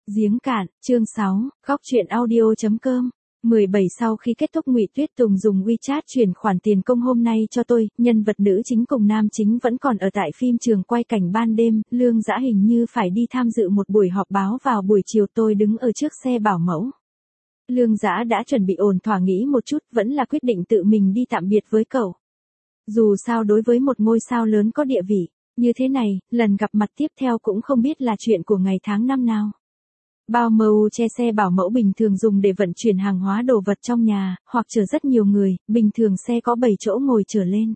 Giếng cạn, chương 6, góc truyện audio.com. 17 Sau khi kết thúc, Ngụy Tuyết Tùng dùng WeChat chuyển khoản tiền công hôm nay cho tôi, nhân vật nữ chính cùng nam chính vẫn còn ở tại phim trường quay cảnh ban đêm, Lương Dã hình như phải đi tham dự một buổi họp báo vào buổi chiều, tôi đứng ở trước xe bảo mẫu. Lương Dã đã chuẩn bị ổn thỏa nghĩ một chút, vẫn là quyết định tự mình đi tạm biệt với cậu. Dù sao đối với một ngôi sao lớn có địa vị như thế này, lần gặp mặt tiếp theo cũng không biết là chuyện của ngày tháng năm nào. Bao MU che xe bảo mẫu bình thường dùng để vận chuyển hàng hóa đồ vật trong nhà, hoặc chở rất nhiều người, bình thường xe có 7 chỗ ngồi trở lên.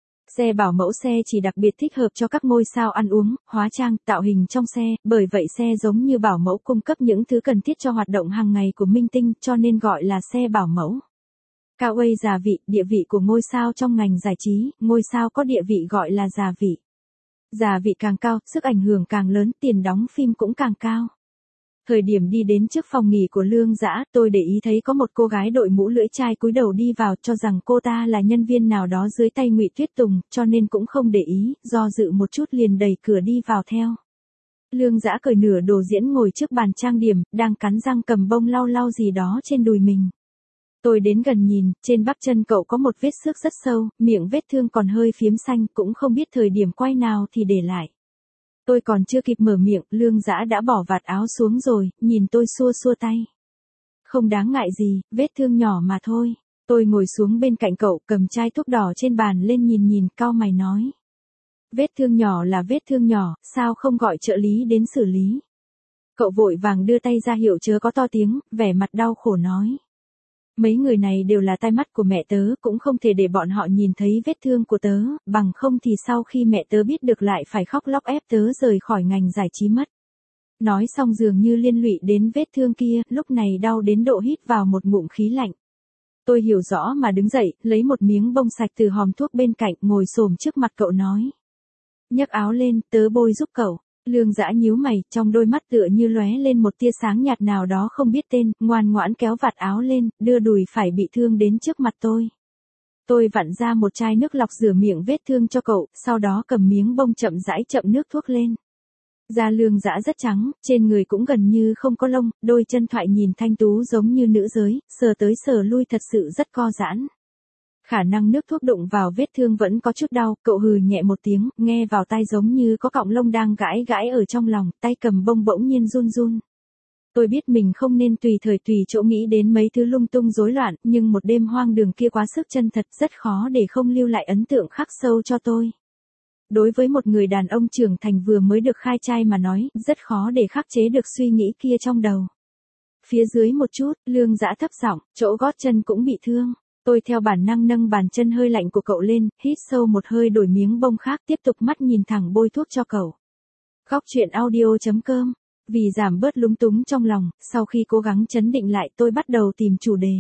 Xe bảo mẫu xe chỉ đặc biệt thích hợp cho các ngôi sao ăn uống, hóa trang, tạo hình trong xe, bởi vậy xe giống như bảo mẫu cung cấp những thứ cần thiết cho hoạt động hàng ngày của minh tinh, cho nên gọi là xe bảo mẫu. Cao A già vị, địa vị của ngôi sao trong ngành giải trí, ngôi sao có địa vị gọi là già vị. Già vị càng cao, sức ảnh hưởng càng lớn, tiền đóng phim cũng càng cao. Thời điểm đi đến trước phòng nghỉ của Lương Dã, tôi để ý thấy có một cô gái đội mũ lưỡi chai cúi đầu đi vào, cho rằng cô ta là nhân viên nào đó dưới tay Ngụy Tuyết Tùng, cho nên cũng không để ý, do dự một chút liền đẩy cửa đi vào theo. Lương Dã cởi nửa đồ diễn ngồi trước bàn trang điểm, đang cắn răng cầm bông lau lau gì đó trên đùi mình. Tôi đến gần nhìn, trên bắp chân cậu có một vết xước rất sâu, miệng vết thương còn hơi phiếm xanh, cũng không biết thời điểm quay nào thì để lại. Tôi còn chưa kịp mở miệng, Lương Dã đã bỏ vạt áo xuống rồi, nhìn tôi xua xua tay. Không đáng ngại gì, vết thương nhỏ mà thôi. Tôi ngồi xuống bên cạnh cậu, cầm chai thuốc đỏ trên bàn lên nhìn, cau mày nói. Vết thương nhỏ là vết thương nhỏ, sao không gọi trợ lý đến xử lý? Cậu vội vàng đưa tay ra hiệu chớ có to tiếng, vẻ mặt đau khổ nói. Mấy người này đều là tai mắt của mẹ tớ, cũng không thể để bọn họ nhìn thấy vết thương của tớ, bằng không thì sau khi mẹ tớ biết được lại phải khóc lóc ép tớ rời khỏi ngành giải trí mất. Nói xong dường như liên lụy đến vết thương kia, lúc này đau đến độ hít vào một ngụm khí lạnh. Tôi hiểu rõ mà đứng dậy, lấy một miếng bông sạch từ hòm thuốc bên cạnh, ngồi xổm trước mặt cậu nói. Nhấc áo lên, tớ bôi giúp cậu. Lương Dã nhíu mày, trong đôi mắt tựa như lóe lên một tia sáng nhạt nào đó không biết tên, ngoan ngoãn kéo vạt áo lên, đưa đùi phải bị thương đến trước mặt tôi. Tôi vặn ra một chai nước lọc rửa miệng vết thương cho cậu, sau đó cầm miếng bông chậm rãi chậm nước thuốc lên. Da Lương Dã rất trắng, trên người cũng gần như không có lông, đôi chân thoại nhìn thanh tú giống như nữ giới, sờ tới sờ lui thật sự rất co giãn. Khả năng nước thuốc đụng vào vết thương vẫn có chút đau, cậu hừ nhẹ một tiếng, nghe vào tai giống như có cọng lông đang gãi gãi ở trong lòng, tay cầm bông bỗng nhiên run run. Tôi biết mình không nên tùy thời tùy chỗ nghĩ đến mấy thứ lung tung rối loạn, nhưng một đêm hoang đường kia quá sức chân thật, rất khó để không lưu lại ấn tượng khắc sâu cho tôi. Đối với một người đàn ông trưởng thành vừa mới được khai trai mà nói, rất khó để khắc chế được suy nghĩ kia trong đầu. Phía dưới một chút, Lương Dã thấp giọng, chỗ gót chân cũng bị thương. Tôi theo bản năng nâng bàn chân hơi lạnh của cậu lên, hít sâu một hơi đổi miếng bông khác, tiếp tục mắt nhìn thẳng bôi thuốc cho cậu. Góc truyện audio.com. Vì giảm bớt lúng túng trong lòng, sau khi cố gắng trấn định lại tôi bắt đầu tìm chủ đề.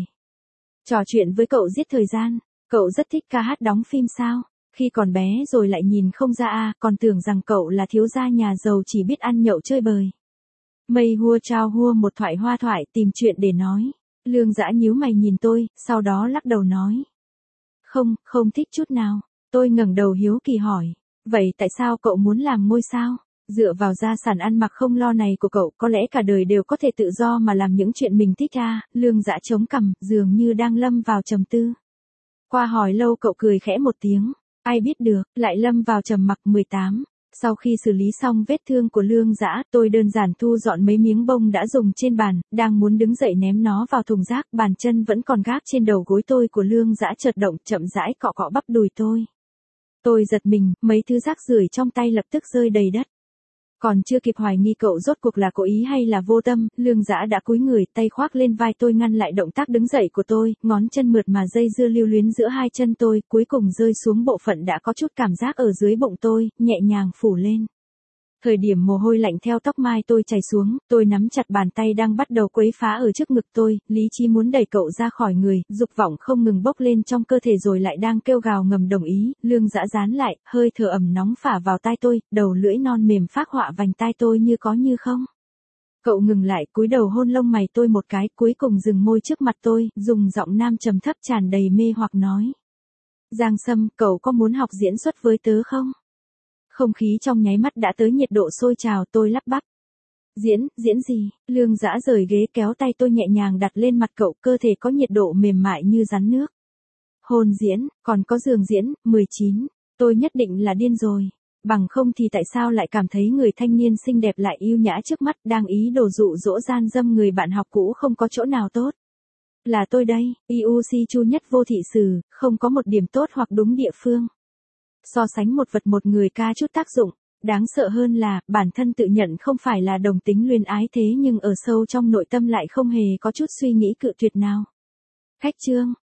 Trò chuyện với cậu giết thời gian. Cậu rất thích ca hát đóng phim sao? Khi còn bé rồi lại nhìn không ra còn tưởng rằng cậu là thiếu gia nhà giàu chỉ biết ăn nhậu chơi bời. Mây hua trao hua một thoại hoa thoại tìm chuyện để nói. Lương Dã nhíu mày nhìn tôi, sau đó lắc đầu nói. Không thích chút nào. Tôi ngẩng đầu hiếu kỳ hỏi. Vậy tại sao cậu muốn làm ngôi sao? Dựa vào gia sản ăn mặc không lo này của cậu, có lẽ cả đời đều có thể tự do mà làm những chuyện mình thích Lương Dã chống cằm, dường như đang lâm vào trầm tư. Qua hỏi lâu cậu cười khẽ một tiếng. Ai biết được, lại lâm vào trầm mặc. 18. Sau khi xử lý xong vết thương của Lương Dã, tôi đơn giản thu dọn mấy miếng bông đã dùng trên bàn, đang muốn đứng dậy ném nó vào thùng rác, bàn chân vẫn còn gác trên đầu gối tôi của Lương Dã chợt động, chậm rãi cọ cọ bắp đùi tôi. Tôi giật mình, mấy thứ rác rưởi trong tay lập tức rơi đầy đất. Còn chưa kịp hoài nghi cậu rốt cuộc là cố ý hay là vô tâm, Lương Dã đã cúi người, tay khoác lên vai tôi ngăn lại động tác đứng dậy của tôi, ngón chân mượt mà dây dưa lưu luyến giữa hai chân tôi, cuối cùng rơi xuống bộ phận đã có chút cảm giác ở dưới bụng tôi, nhẹ nhàng phủ lên. Thời điểm mồ hôi lạnh theo tóc mai tôi chảy xuống, tôi nắm chặt bàn tay đang bắt đầu quấy phá ở trước ngực tôi, lý trí muốn đẩy cậu ra khỏi người, dục vọng không ngừng bốc lên trong cơ thể rồi lại đang kêu gào ngầm đồng ý, Lương Dã dán lại, hơi thở ẩm nóng phả vào tai tôi, đầu lưỡi non mềm phác họa vành tai tôi như có như không. Cậu ngừng lại, cúi đầu hôn lông mày tôi một cái, cuối cùng dừng môi trước mặt tôi, dùng giọng nam trầm thấp tràn đầy mê hoặc nói. Giang Sâm, cậu có muốn học diễn xuất với tớ không? Không khí trong nháy mắt đã tới nhiệt độ sôi trào, tôi lắp bắp. Diễn gì? Lương Dã rời ghế kéo tay tôi nhẹ nhàng đặt lên mặt cậu, cơ thể có nhiệt độ mềm mại như rắn nước. Hôn diễn, còn có giường diễn, 19. Tôi nhất định là điên rồi. Bằng không thì tại sao lại cảm thấy người thanh niên xinh đẹp lại yêu nhã trước mắt đang ý đồ dụ dỗ gian dâm người bạn học cũ không có chỗ nào tốt. Là tôi đây, IUC Chu Nhất Vô Thị Sử, không có một điểm tốt hoặc đúng địa phương. So sánh một vật một người ca chút tác dụng. Đáng sợ hơn là, bản thân tự nhận không phải là đồng tính luyến ái thế nhưng ở sâu trong nội tâm lại không hề có chút suy nghĩ cự tuyệt nào. Khách trương,